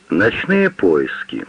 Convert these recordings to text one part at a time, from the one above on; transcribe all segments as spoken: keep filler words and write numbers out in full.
Ночные поиски.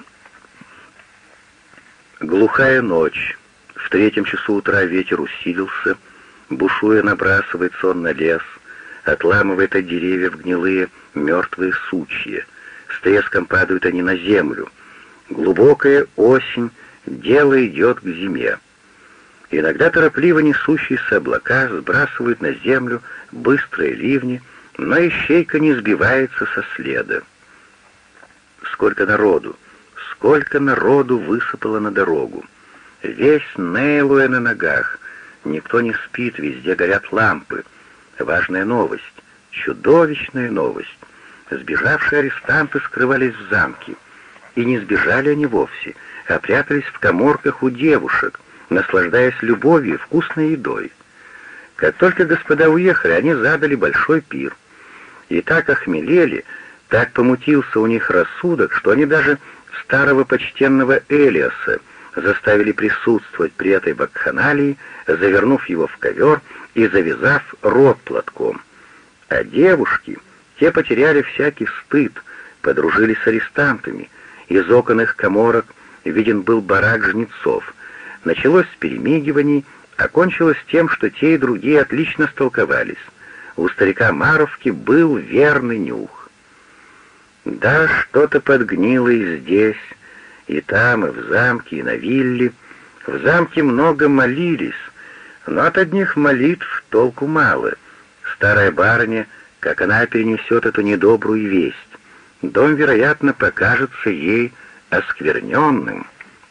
Глухая ночь. В третьем часу утра ветер усилился, бушуя набрасывается он на лес, отламывает от деревьев гнилые мертвые сучья. С треском падают они на землю. Глубокая осень, дело идет к зиме. Иногда торопливо несущиеся облака сбрасывают на землю быстрые ливни, но ищейка не сбивается со следа. Сколько народу, сколько народу высыпало на дорогу. Весь Нейлуэ на ногах. Никто не спит, везде горят лампы. Важная новость, чудовищная новость. Сбежавшие арестанты скрывались в замке. И не сбежали они вовсе, а прятались в каморках у девушек, наслаждаясь любовью и вкусной едой. Как только господа уехали, они задали большой пир. И так охмелели, так помутился у них рассудок, что они даже старого почтенного Элиаса заставили присутствовать при этой вакханалии, завернув его в ковер и завязав рот платком. А девушки, те потеряли всякий стыд, подружились с арестантами. Из окон их каморок виден был барак жнецов. Началось с перемигиваний, окончилось тем, что те и другие отлично столковались. У старика Маровки был верный нюх. Да, что-то подгнило и здесь, и там, и в замке, и на вилле. В замке много молились, но от одних молитв толку мало. Старая барыня, как она перенесет эту недобрую весть? Дом, вероятно, покажется ей оскверненным.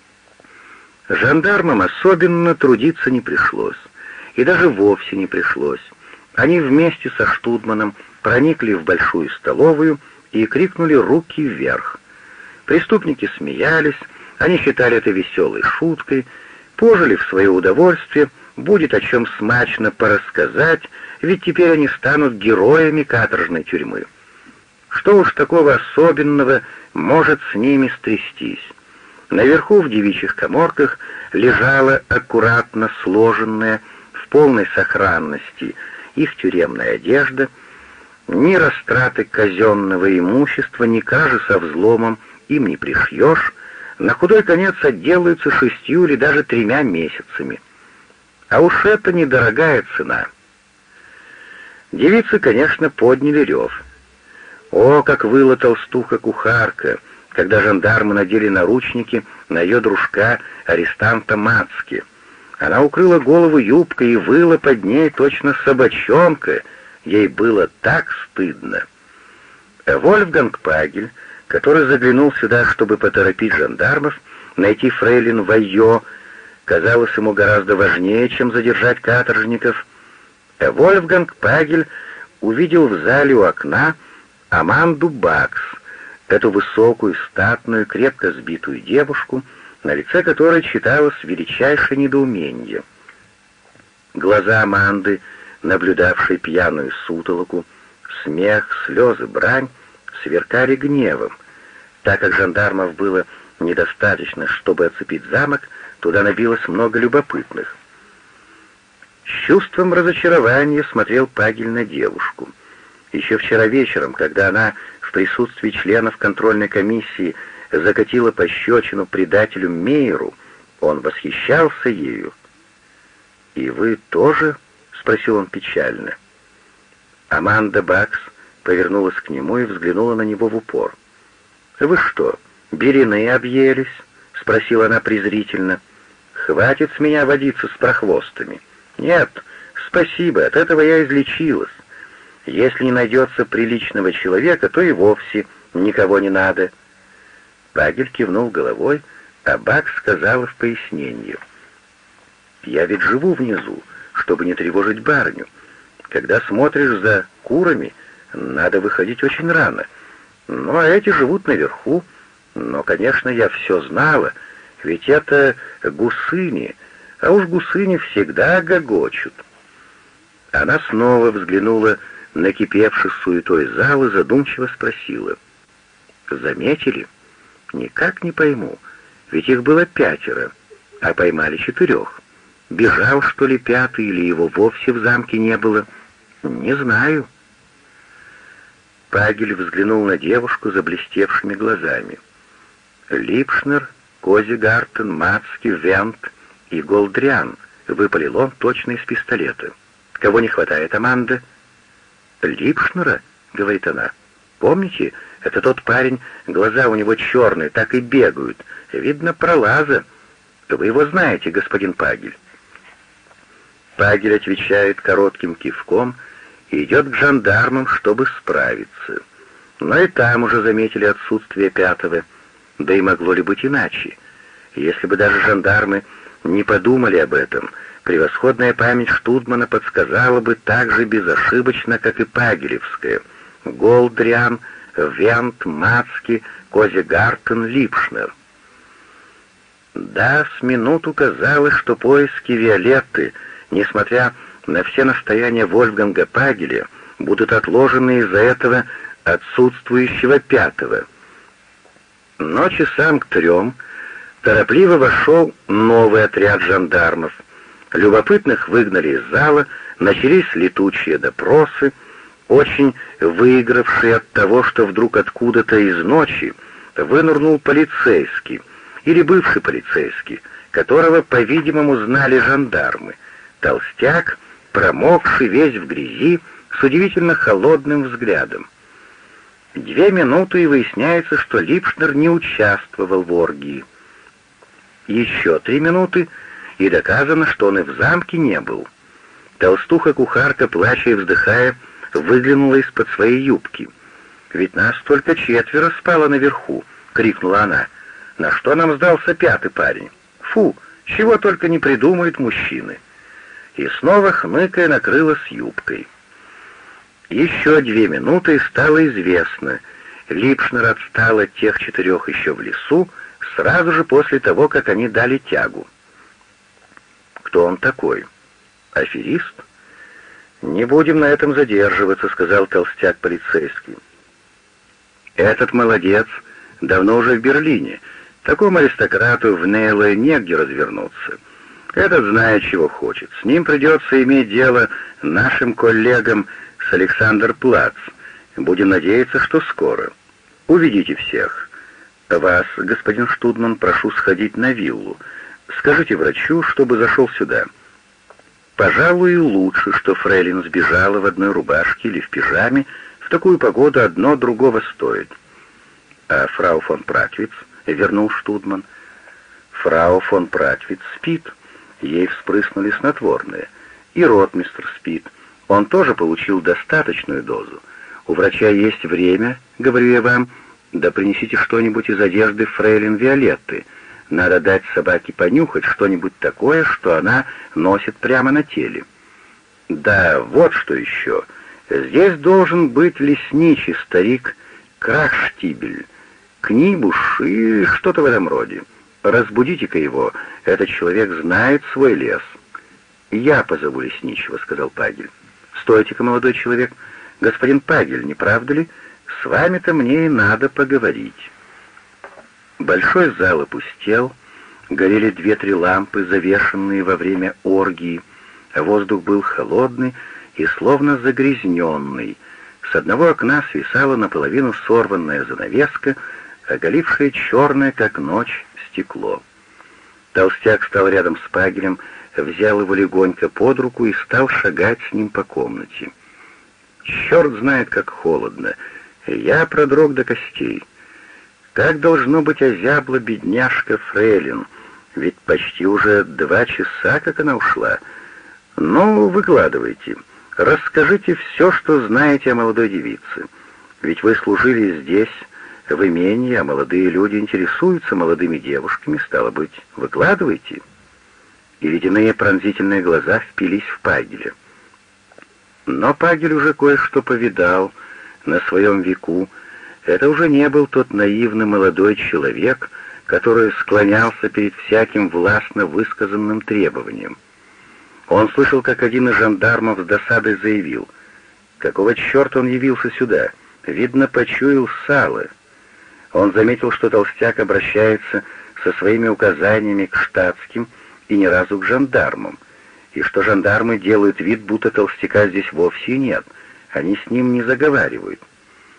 Жандармам особенно трудиться не пришлось, и даже вовсе не пришлось. Они вместе со штурманом проникли в большую столовую и крикнули «Руки вверх!». Преступники смеялись, они считали это веселой шуткой, пожили в свое удовольствие, будет о чем смачно порассказать, ведь теперь они станут героями каторжной тюрьмы. Что уж такого особенного может с ними стрястись? Наверху в девичьих каморках лежала аккуратно сложенная в полной сохранности их тюремная одежда. Ни растраты казенного имущества, ни кражи со взломом им не пришьешь, на худой конец отделаются шестью или даже тремя месяцами. А уж это недорогая цена. Девицы, конечно, подняли рев. О, как выла толстуха-кухарка, когда жандармы надели наручники на ее дружка, арестанта Мацки. Она укрыла голову юбкой и выла под ней точно собачонка. Ей было так стыдно. А Вольфганг Пагель, который заглянул сюда, чтобы поторопить жандармов, найти фрейлин Вайо, казалось ему гораздо важнее, чем задержать каторжников. А Вольфганг Пагель увидел в зале у окна Аманду Бакс, эту высокую, статную, крепко сбитую девушку, на лице которой читалось величайшее недоумение. Глаза Аманды, наблюдавшей пьяную сутолоку, смех, слезы, брань, сверкали гневом. Так как жандармов было недостаточно, чтобы оцепить замок, туда набилось много любопытных. С чувством разочарования смотрел Пагель на девушку. Еще вчера вечером, когда она в присутствии членов контрольной комиссии закатила пощечину предателю Мейеру, он восхищался ею. «И вы тоже?» — спросил он печально. Аманда Бакс повернулась к нему и взглянула на него в упор. «Вы что, белины объелись?» — спросила она презрительно. «Хватит с меня водиться с прохвостами. Нет, спасибо, от этого я излечилась. Если не найдется приличного человека, то и вовсе никого не надо». Пагель кивнул головой, а Бакс сказала в пояснение: «Я ведь живу внизу, чтобы не тревожить барыню. Когда смотришь за курами, надо выходить очень рано. Ну, а эти живут наверху. Но, конечно, я все знала, ведь это гусыни, а уж гусыни всегда гогочут». Она снова взглянула на кипевший суетой зал и задумчиво спросила: «Заметили? Никак не пойму, ведь их было пятеро, а поймали четырех. Бежал, что ли, пятый, или его вовсе в замке не было? Не знаю». Пагель взглянул на девушку заблестевшими глазами. «Липшнер, Козигартен, Мацки, Вент и Голдриан», — выпалил он точно из пистолета. «Кого не хватает, Аманда?» «Липшнера?» — говорит она. «Помните, это тот парень, глаза у него черные, так и бегают. Видно, пролаза. Вы его знаете, господин Пагель». Пагель отвечает коротким кивком и идет к жандармам, чтобы справиться. Но и там уже заметили отсутствие пятого. Да и могло ли быть иначе? Если бы даже жандармы не подумали об этом, превосходная память Штудмана подсказала бы так же безошибочно, как и пагелевская. Голдриан, Вент, Мацки, Козигартен, Липшнер. Да, с минуту казалось, что поиски Виолетты, несмотря на все настояния Вольфганга Пагеля, будут отложены из-за этого отсутствующего пятого. Но часам к трем торопливо вошел новый отряд жандармов. Любопытных выгнали из зала, начались летучие допросы, очень выигравшие от того, что вдруг откуда-то из ночи вынырнул полицейский, или бывший полицейский, которого, по-видимому, знали жандармы. Толстяк, промокший весь в грязи, с удивительно холодным взглядом. Две минуты, и выясняется, что Липшнер не участвовал в оргии. Еще три минуты, и доказано, что он и в замке не был. Толстуха-кухарка, плача и вздыхая, выглянула из-под своей юбки. «Ведь нас только четверо спало наверху!» — крикнула она. «На что нам сдался пятый парень? Фу, чего только не придумают мужчины!» И снова, хмыкая, накрылась юбкой. Еще две минуты, и стало известно. Липшнер отстал от тех четырех еще в лесу, сразу же после того, как они дали тягу. Кто он такой? Аферист? «Не будем на этом задерживаться», — сказал толстяк полицейский. «Этот молодец давно уже в Берлине. Такому аристократу в Нейле негде развернуться. Этот знает, чего хочет. С ним придется иметь дело нашим коллегам с Александр-Плац. Будем надеяться, что скоро. Уведите всех. Вас, господин Штудман, прошу сходить на виллу. Скажите врачу, чтобы зашел сюда. Пожалуй, лучше, что фрейлин сбежала в одной рубашке или в пижаме. В такую погоду одно другого стоит». «А фрау фон Пратвиц?» — вернул Штудман. «Фрау фон Пратвиц спит. Ей вспрыснули снотворное. И ротмистр спит. Он тоже получил достаточную дозу. У врача есть время, говорю я вам, да принесите что-нибудь из одежды фрейлин Виолетты. Надо дать собаке понюхать что-нибудь такое, что она носит прямо на теле. Да, вот что еще. Здесь должен быть лесничий старик Крахштибель, Книбуш и что-то в этом роде. Разбудите-ка его, этот человек знает свой лес». «Я позову лесничего», — сказал Пагель. «Стойте-ка, молодой человек. Господин Пагель, не правда ли? С вами-то мне и надо поговорить». Большой зал опустел, горели две-три лампы, завешенные во время оргии. Воздух был холодный и словно загрязненный. С одного окна свисала наполовину сорванная занавеска, оголившая черное, как ночь, стекло. Толстяк стал рядом с Пагелем, взял его легонько под руку и стал шагать с ним по комнате. «Черт знает, как холодно! Я продрог до костей. Как должно быть озябла бедняжка фрейлин, ведь почти уже два часа, как она ушла. Ну, выкладывайте, расскажите все, что знаете о молодой девице. Ведь вы служили здесь, в имении, а молодые люди интересуются молодыми девушками, стало быть, выкладывайте». И ледяные пронзительные глаза впились в Пагеля. Но Пагель уже кое-что повидал на своем веку. Это уже не был тот наивный молодой человек, который склонялся перед всяким властно высказанным требованием. Он слышал, как один из жандармов с досадой заявил: «Какого черта он явился сюда? Видно, почуял сало». Он заметил, что толстяк обращается со своими указаниями к штатским и ни разу к жандармам, и что жандармы делают вид, будто толстяка здесь вовсе нет, они с ним не заговаривают.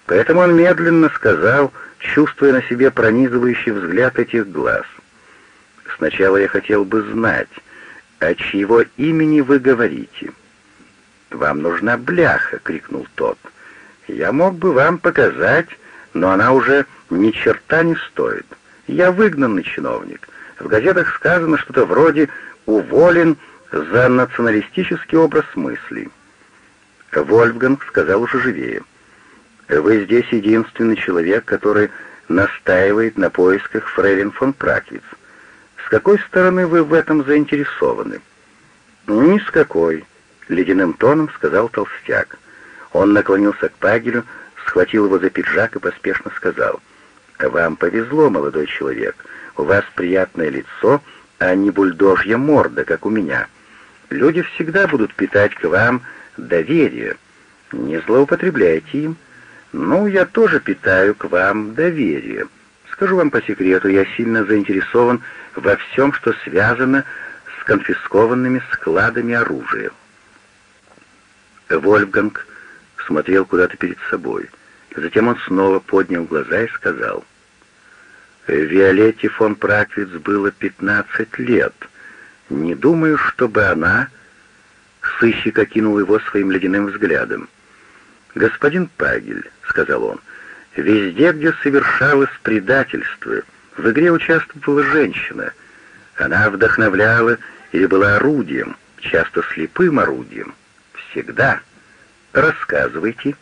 Поэтому он медленно сказал, чувствуя на себе пронизывающий взгляд этих глаз: «Сначала я хотел бы знать, от чьего имени вы говорите?» «Вам нужна бляха!» — крикнул тот. «Я мог бы вам показать, но она уже ни черта не стоит. Я выгнанный чиновник. В газетах сказано что-то вроде «уволен за националистический образ мыслей». Вольфганг сказал уже живее: «Вы здесь единственный человек, который настаивает на поисках фрейлин фон Праквиц. С какой стороны вы в этом заинтересованы?» «Ни с какой», — ледяным тоном сказал толстяк. Он наклонился к Пагелю, схватил его за пиджак и поспешно сказал: «Вам повезло, молодой человек. У вас приятное лицо, а не бульдожья морда, как у меня. Люди всегда будут питать к вам доверие. Не злоупотребляйте им. Ну, я тоже питаю к вам доверие. Скажу вам по секрету, я сильно заинтересован во всем, что связано с конфискованными складами оружия». Вольфганг смотрел куда-то перед собой. Затем он снова поднял глаза и сказал: «Виолетте фон Праквиц было пятнадцать лет. Не думаю, чтобы она...» Сыщик окинул его своим ледяным взглядом. «Господин Пагель», — сказал он, — «везде, где совершалось предательство, в игре участвовала женщина. Она вдохновляла или была орудием, часто слепым орудием. Всегда. Рассказывайте».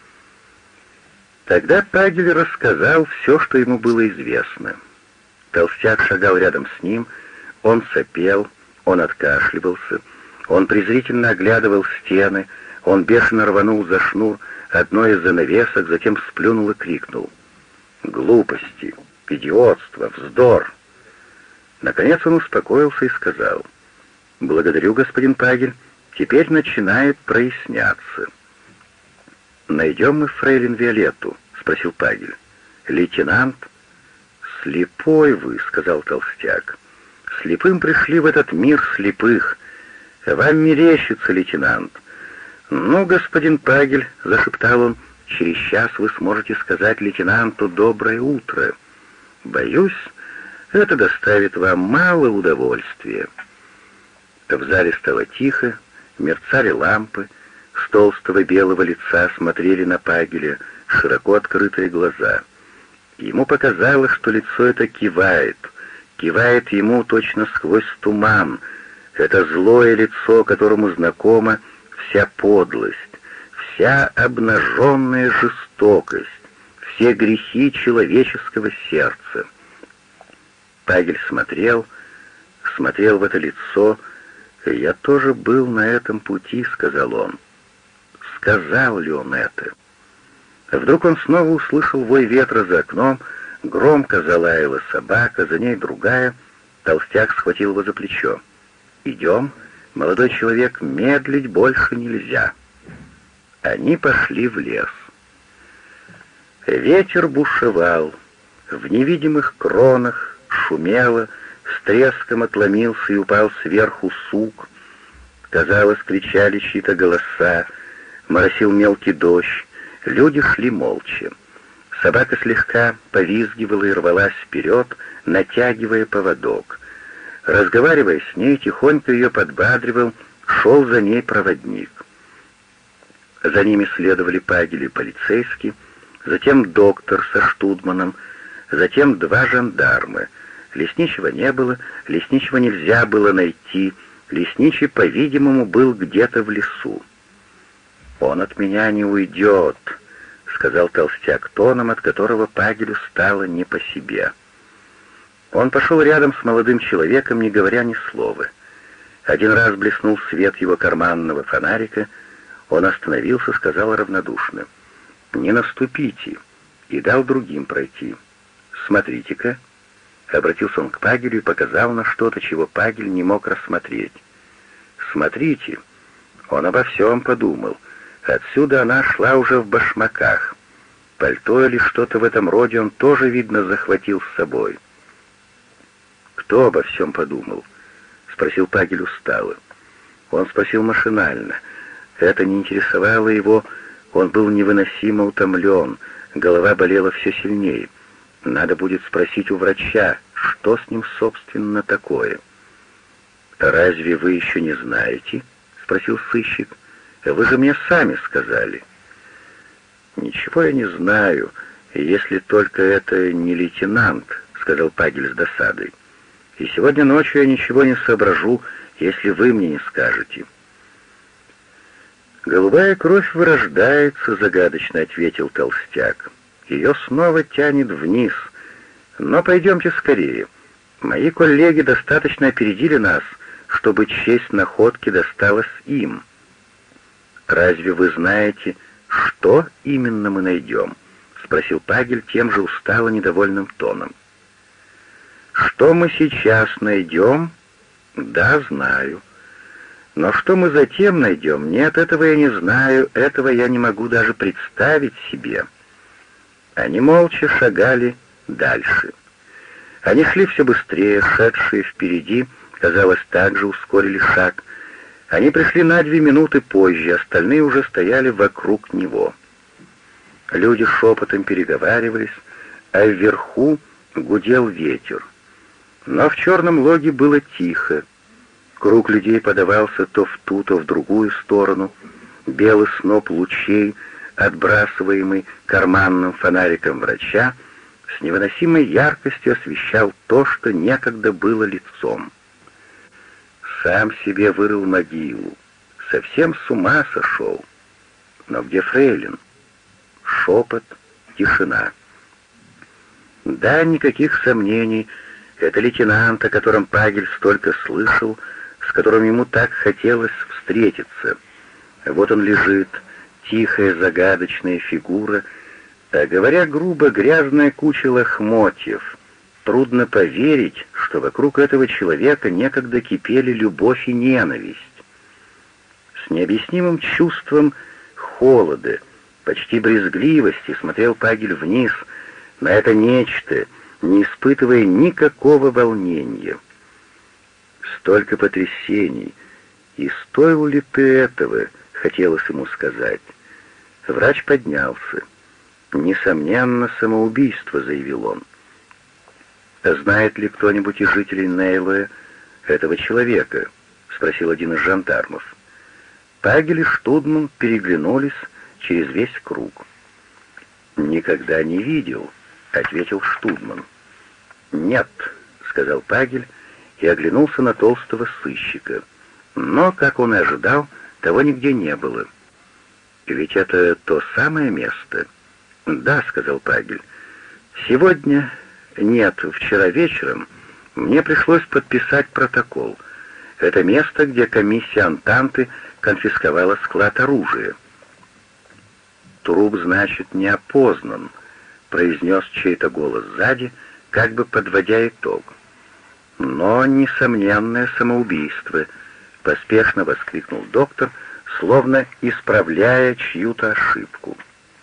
Тогда Пагель рассказал все, что ему было известно. Толстяк шагал рядом с ним, он сопел, он откашливался, он презрительно оглядывал стены, он бешено рванул за шнур одной из занавесок, затем сплюнул и крикнул: «Глупости, идиотство, вздор!» Наконец он успокоился и сказал: «Благодарю, господин Пагель, теперь начинает проясняться». «Найдем мы фрейлин Виолетту?» — спросил Пагель. «Лейтенант?» «Слепой вы», — сказал толстяк. «Слепым пришли в этот мир слепых. Вам мерещится, лейтенант». «Ну, господин Пагель», — зашептал он, — «через час вы сможете сказать лейтенанту «доброе утро». Боюсь, это доставит вам мало удовольствия». В зале стало тихо, мерцали лампы, с толстого белого лица смотрели на Пагеля широко открытые глаза. Ему показалось, что лицо это кивает, кивает ему точно сквозь туман. Это злое лицо, которому знакома вся подлость, вся обнаженная жестокость, все грехи человеческого сердца. Пагель смотрел, смотрел в это лицо. «Я тоже был на этом пути», — сказал он. Сказал ли он это? Вдруг он снова услышал вой ветра за окном, громко залаяла собака, за ней другая. Толстяк схватил его за плечо. «Идем, молодой человек, медлить больше нельзя». Они пошли в лес. Ветер бушевал, в невидимых кронах шумело, с треском отломился и упал сверху сук. Казалось, кричали чьи-то голоса, моросил мелкий дождь, люди шли молча. Собака слегка повизгивала и рвалась вперед, натягивая поводок. Разговаривая с ней, тихонько ее подбадривал, шел за ней проводник. За ними следовали Пагель и полицейский, затем доктор со Штудманом, затем два жандарма. Лесничего не было, лесничего нельзя было найти, лесничий, по-видимому, был где-то в лесу. «Он от меня не уйдет», — сказал толстяк тоном, от которого Пагелю стало не по себе. Он пошел рядом с молодым человеком, не говоря ни слова. Один раз блеснул свет его карманного фонарика. Он остановился, сказал равнодушно: «Не наступите», и дал другим пройти. «Смотрите-ка», — обратился он к Пагелю и показал на что-то, чего Пагель не мог рассмотреть. «Смотрите», — он обо всем подумал. Отсюда она шла уже в башмаках. Пальто или что-то в этом роде он тоже, видно, захватил с собой. «Кто обо всем подумал?» — спросил Пагель устало. Он спросил машинально. Это не интересовало его, он был невыносимо утомлен. Голова болела все сильнее. Надо будет спросить у врача, что с ним, собственно, такое. «Разве вы еще не знаете?» — спросил сыщик. «Вы же мне сами сказали». «Ничего я не знаю, если только это не лейтенант», — сказал Пагель с досадой. «И сегодня ночью я ничего не соображу, если вы мне не скажете». «Голубая кровь вырождается», — загадочно ответил толстяк. «Ее снова тянет вниз. Но пойдемте скорее. Мои коллеги достаточно опередили нас, чтобы честь находки досталась им». «Разве вы знаете, что именно мы найдем?» — спросил Пагель тем же устало недовольным тоном. «Что мы сейчас найдем? Да, знаю. Но что мы затем найдем? Нет, этого я не знаю, этого я не могу даже представить себе». Они молча шагали дальше. Они шли все быстрее, шедшие впереди, казалось, также ускорили шаг. Они пришли на две минуты позже, остальные уже стояли вокруг него. Люди шепотом переговаривались, а вверху гудел ветер. Но в черном логе было тихо. Круг людей подавался то в ту, то в другую сторону. Белый сноп лучей, отбрасываемый карманным фонариком врача, с невыносимой яркостью освещал то, что некогда было лицом. Сам себе вырыл могилу, совсем с ума сошел. Но где фрейлин? Шепот, тишина. Да, никаких сомнений, это лейтенант, о котором Пагель столько слышал, с которым ему так хотелось встретиться. Вот он лежит, тихая загадочная фигура, а говоря грубо, грязная куча лохмотьев. Трудно поверить, что вокруг этого человека некогда кипели любовь и ненависть. С необъяснимым чувством холода, почти брезгливости смотрел Пагель вниз на это нечто, не испытывая никакого волнения. Столько потрясений, и стоил ли ты этого, хотелось ему сказать. Врач поднялся. «Несомненно, самоубийство», — заявил он. «Знает ли кто-нибудь из жителей Нейлоя этого человека?» — спросил один из жандармов. Пагель и Штудман переглянулись через весь круг. «Никогда не видел», — ответил Штудман. «Нет», — сказал Пагель и оглянулся на толстого сыщика. Но, как он и ожидал, того нигде не было. «Ведь это то самое место?» «Да», — сказал Пагель. «Сегодня, нет, вчера вечером мне пришлось подписать протокол. Это место, где комиссия Антанты конфисковала склад оружия». «Труп, значит, не опознан», — произнес чей-то голос сзади, как бы подводя итог. «Но несомненное самоубийство», — поспешно воскликнул доктор, словно исправляя чью-то ошибку.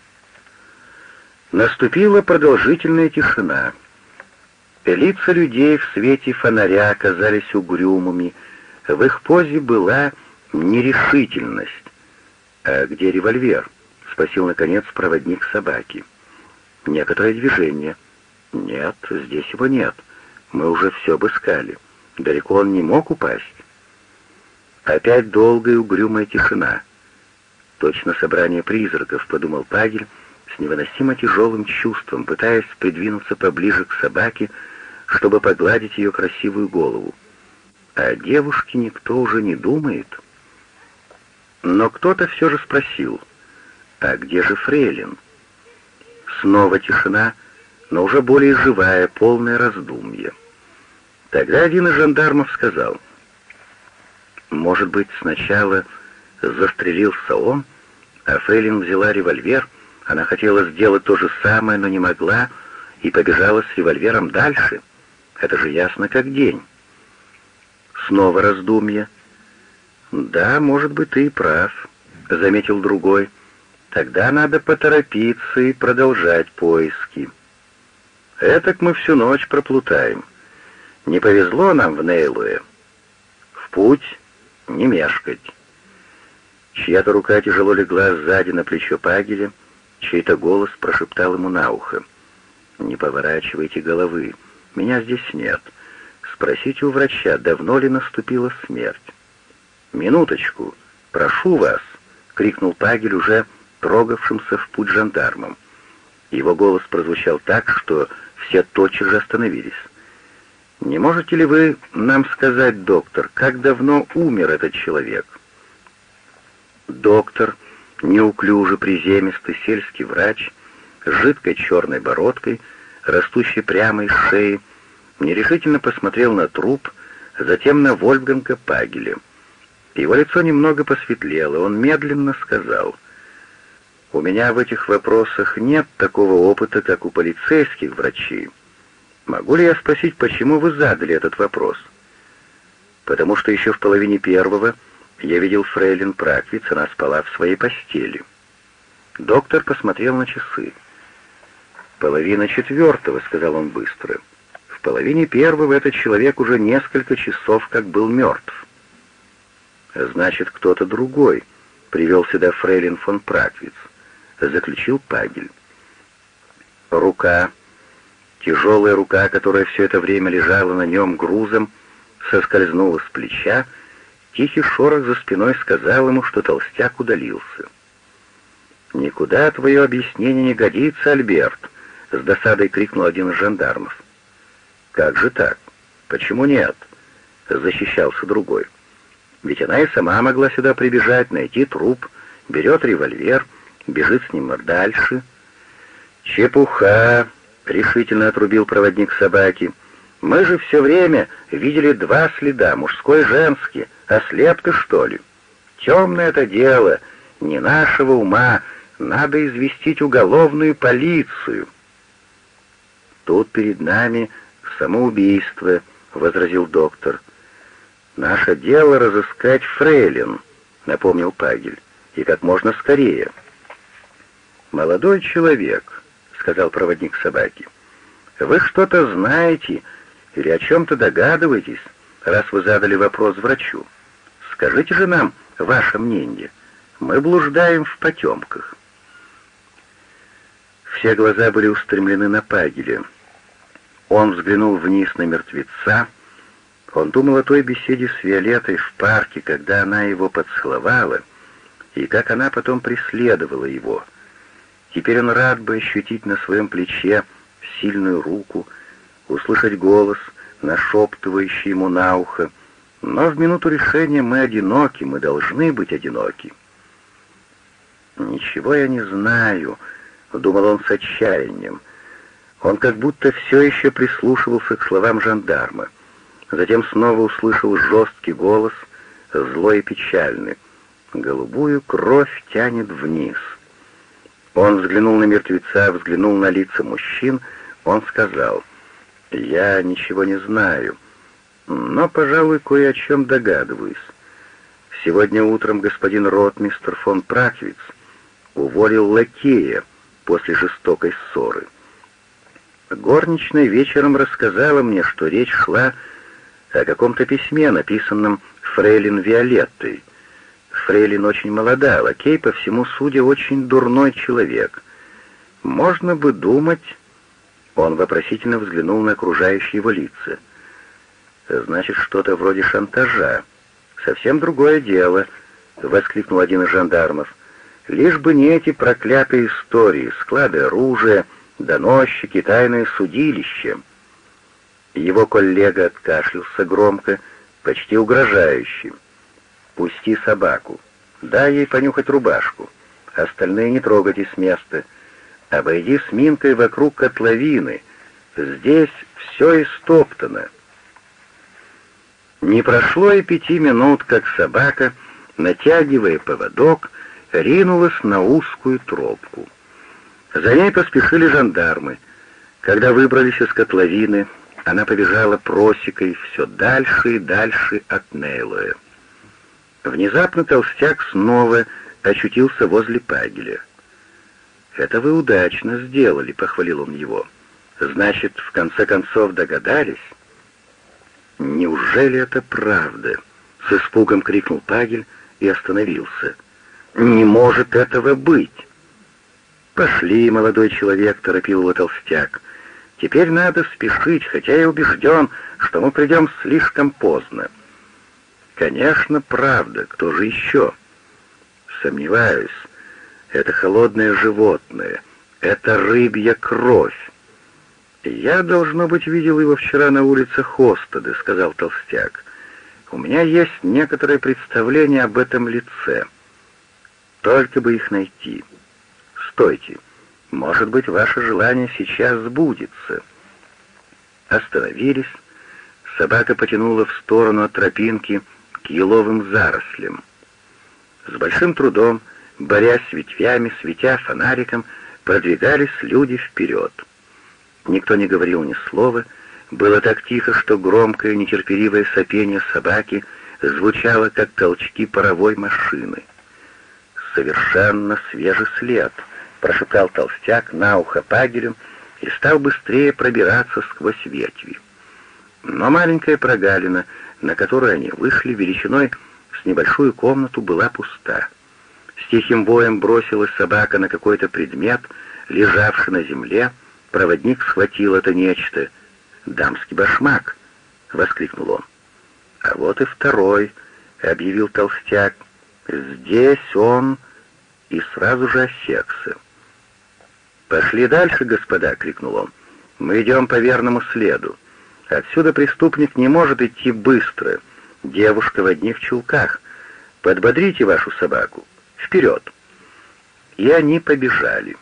Наступила продолжительная тишина. Лица людей в свете фонаря оказались угрюмыми, в их позе была нерешительность. «А где револьвер?» — спросил, наконец, проводник собаки. «Некоторое движение». «Нет, здесь его нет. Мы уже все обыскали. Далеко он не мог упасть». Опять долгая угрюмая тишина. «Точно собрание призраков», — подумал Пагель с невыносимо тяжелым чувством, пытаясь придвинуться поближе к собаке, чтобы погладить ее красивую голову. А о девушке никто уже не думает. Но кто-то все же спросил: «А где же фрейлин?» Снова тишина, но уже более живая, полное раздумье. Тогда один из жандармов сказал: «Может быть, сначала застрелился он, а фрейлин взяла револьвер, она хотела сделать то же самое, но не могла, и побежала с револьвером дальше. Это же ясно как день». Снова раздумье. «Да, может быть, ты и прав», — заметил другой. «Тогда надо поторопиться и продолжать поиски. Этак мы всю ночь проплутаем. Не повезло нам в Нейлуэ. В путь, не мешкать». Чья-то рука тяжело легла сзади на плечо Пагеля, Чей-то голос прошептал ему на ухо: «Не поворачивайте головы, меня здесь нет. Спросите у врача, давно ли наступила смерть». «Минуточку, прошу вас!» — крикнул Пагель уже трогавшимся в путь жандармам. Его голос прозвучал так, что все тотчас же остановились. «Не можете ли вы нам сказать, доктор, как давно умер этот человек?» Доктор, неуклюже приземистый сельский врач, с жидкой черной бородкой, растущей прямо из шеи, нерешительно посмотрел на труп, затем на Вольфганга Пагеля. Его лицо немного посветлело, он медленно сказал: «У меня в этих вопросах нет такого опыта, как у полицейских врачей. Могу ли я спросить, почему вы задали этот вопрос?» «Потому что еще в половине первого я видел фрейлин Праквиц, она спала в своей постели». Доктор посмотрел на часы. «Половина четвертого», — сказал он быстро. «В половине первого этот человек уже несколько часов как был мертв». «Значит, кто-то другой привел сюда фрейлин фон Праквиц», — заключил Пагель. Рука, тяжелая рука, которая все это время лежала на нем грузом, соскользнула с плеча. Тихий шорох за спиной сказал ему, что толстяк удалился. «Никуда твое объяснение не годится, Альберт!» — с досадой крикнул один из жандармов. «Как же так? Почему нет?» — защищался другой. «Ведь она и сама могла сюда прибежать, найти труп, берет револьвер, бежит с ним дальше». «Чепуха!» — решительно отрубил проводник собаки. «Мы же все время видели два следа, мужской и женский. Ослеп ты, что ли? Темное это дело, не нашего ума, надо известить уголовную полицию». «Тут перед нами самоубийство», — возразил доктор. «Наше дело разыскать фрейлин», — напомнил Пагель, — «и как можно скорее». «Молодой человек», — сказал проводник собаки, — «вы что-то знаете или о чем-то догадываетесь, раз вы задали вопрос врачу. Скажите же нам ваше мнение. Мы блуждаем в потемках». Все глаза были устремлены на Пагеля. Он взглянул вниз на мертвеца. Он думал о той беседе с Виолеттой в парке, когда она его поцеловала, и как она потом преследовала его. Теперь он рад бы ощутить на своем плече сильную руку, услышать голос, нашептывающий ему на ухо. Но в минуту решения мы одиноки, мы должны быть одиноки. «Ничего я не знаю», — думал он с отчаянием. Он как будто все еще прислушивался к словам жандарма. Затем снова услышал жесткий голос, злой и печальный. «Голубую кровь тянет вниз». Он взглянул на мертвеца, взглянул на лица мужчин. Он сказал: «Я ничего не знаю, но, пожалуй, кое о чем догадываюсь. Сегодня утром господин ротмистр фон Праквиц уволил лакея после жестокой ссоры. Горничная вечером рассказала мне, что речь шла о каком-то письме, написанном фрейлин Виолеттой. Фрейлин очень молода, лакей, по всему судя, очень дурной человек. Можно бы думать...» Он вопросительно взглянул на окружающие его лица. «Значит, что-то вроде шантажа. Совсем другое дело», — воскликнул один из жандармов. «Лишь бы не эти проклятые истории, склады оружия, доносчики, тайное судилище». Его коллега откашлялся громко, почти угрожающе. «Пусти собаку. Дай ей понюхать рубашку. Остальные не трогайте с места. Обойди с Минкой вокруг котловины. Здесь все истоптано». Не прошло и пяти минут, как собака, натягивая поводок, ринулась на узкую тропку. За ней поспешили жандармы. Когда выбрались из котловины, она побежала просекой все дальше и дальше от Нейлоя. Внезапно толстяк снова очутился возле Пагеля. «Это вы удачно сделали», — похвалил он его. «Значит, в конце концов догадались?» «Неужели это правда?» — с испугом крикнул Пагель и остановился. «Не может этого быть!» «Пошли, молодой человек», — торопил его толстяк. «Теперь надо спешить, хотя я убежден, что мы придем слишком поздно». «Конечно, правда. Кто же еще?» «Сомневаюсь. Это холодное животное. Это рыбья кровь». «Я, должно быть, видел его вчера на улицах Остады», — сказал толстяк. «У меня есть некоторое представление об этом лице. Только бы их найти. Стойте. Может быть, ваше желание сейчас сбудется». Остановились. Собака потянула в сторону от тропинки к еловым зарослям. С большим трудом, борясь с ветвями, светя фонариком, продвигались люди вперед. Никто не говорил ни слова. Было так тихо, что громкое нетерпеливое сопение собаки звучало, как толчки паровой машины. «Совершенно свежий след», — прошептал толстяк на ухо Пагелю и стал быстрее пробираться сквозь ветви. Но маленькая прогалина, на которую они вышли, величиной с небольшую комнату, была пуста. С тихим воем бросилась собака на какой-то предмет, лежавший на земле. Проводник схватил это нечто. «Дамский башмак!» — воскликнул он. «А вот и второй», — объявил толстяк. «Здесь он...» и сразу же осекся. «Пошли дальше, господа!» — крикнул он. «Мы идем по верному следу. Отсюда преступник не может идти быстро. Девушка в одних чулках. Подбодрите вашу собаку. Вперед!» И они побежали.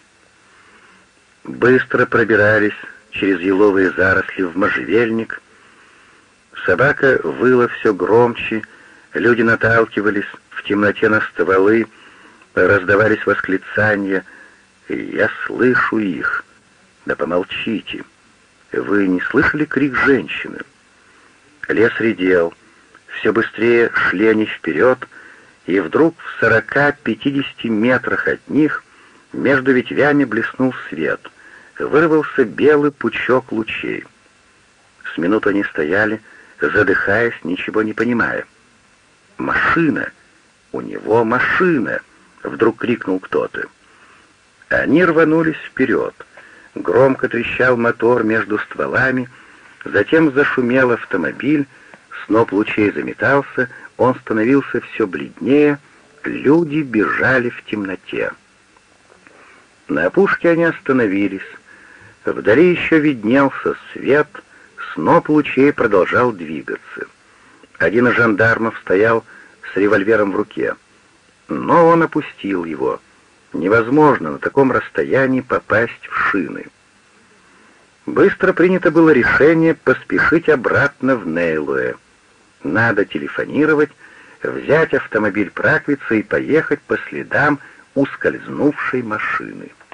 Быстро пробирались через еловые заросли в можжевельник. Собака выла все громче, люди наталкивались в темноте на стволы, раздавались восклицания. «Я слышу их». «Да помолчите. Вы не слышали крик женщины?» Лес редел. Все быстрее шли они вперед, и вдруг в сорока-пятидесяти метрах от них между ветвями блеснул свет. Вырвался белый пучок лучей. С минуту они стояли, задыхаясь, ничего не понимая. «Машина! У него машина!» — вдруг крикнул кто-то. Они рванулись вперед. Громко трещал мотор между стволами, затем зашумел автомобиль, сноп лучей заметался, он становился все бледнее, люди бежали в темноте. На опушке они остановились. Вдали еще виднелся свет, сноп лучей продолжал двигаться. Один из жандармов стоял с револьвером в руке, но он опустил его. Невозможно на таком расстоянии попасть в шины. Быстро принято было решение поспешить обратно в Нейлуэ. Надо телефонировать, взять автомобиль Праквица и поехать по следам ускользнувшей машины.